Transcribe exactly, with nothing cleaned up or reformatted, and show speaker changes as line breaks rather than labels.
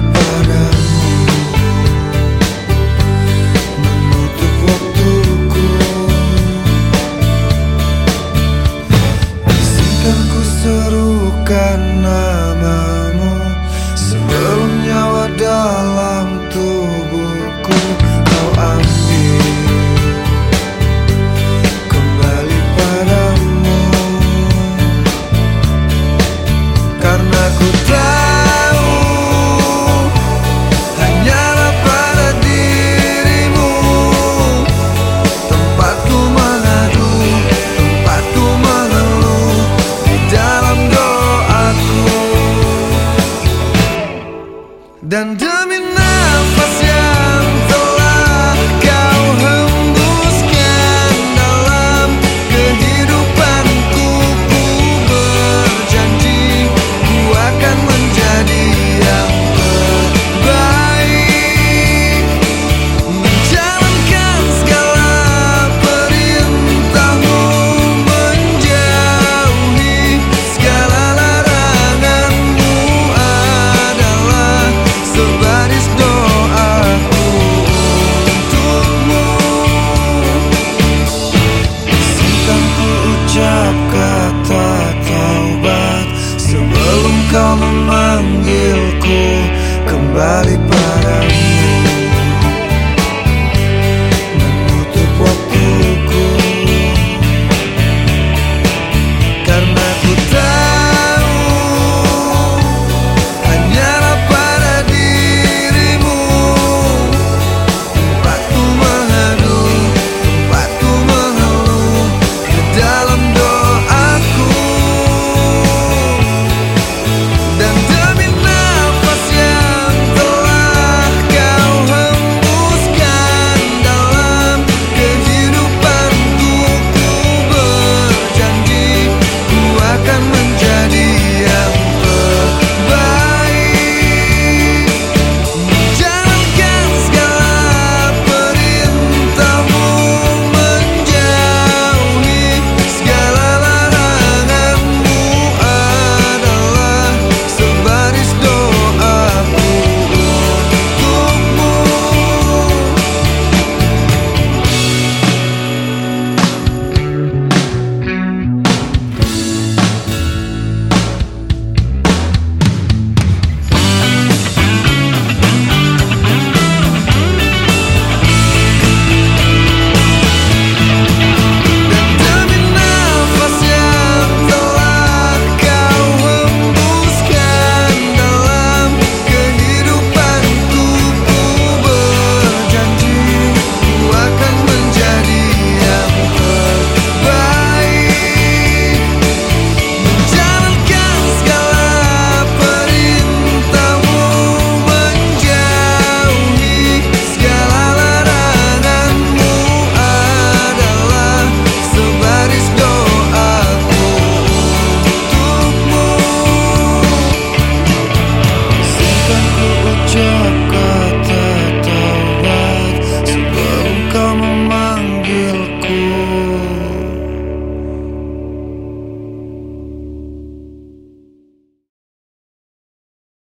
padamu, menutup waktuku. Izinkan ku serukan namamu sebelum nyawa dalam tubuhku kau ambil kembali padamu. Karena ku tahu hanyalah pada dirimu tempatku mengadu, tempatku mengeluh di dalam doaku. Dan demi nafas yang telah kau hembuskan dalam kehidupanku, ku berjanji ku akan menjadi yang terbaik, menjalankan segala perintahmu, menjauhi segala laranganmu adalah sebaris doaku untukmu. Izinkan ku ucap kata taubat sebelum kau memanggilku kembali padamu, menutup waktuku. Karena ku tahu hanyalah pada dirimu tempatku mengadu, tempatku mengeluh di dalam doaku. Dan demi nafas yang telah kau hembuskan dalam kehidupanku, ku berjanji ku akan menjadi yang terbaik, menjalankan segala perintahmu, menjauhi segala laranganmu adalah sebaris doaku untukmu. Dan demi nafas yang telah kau hembuskan dalam kehidupanku, ku berjanji ku akan menjadi yang terbaik, menjalankan segala perintahmu, menjauhi segala laranganmu adalah sebaris doaku untukmu. Izinkan ku ucap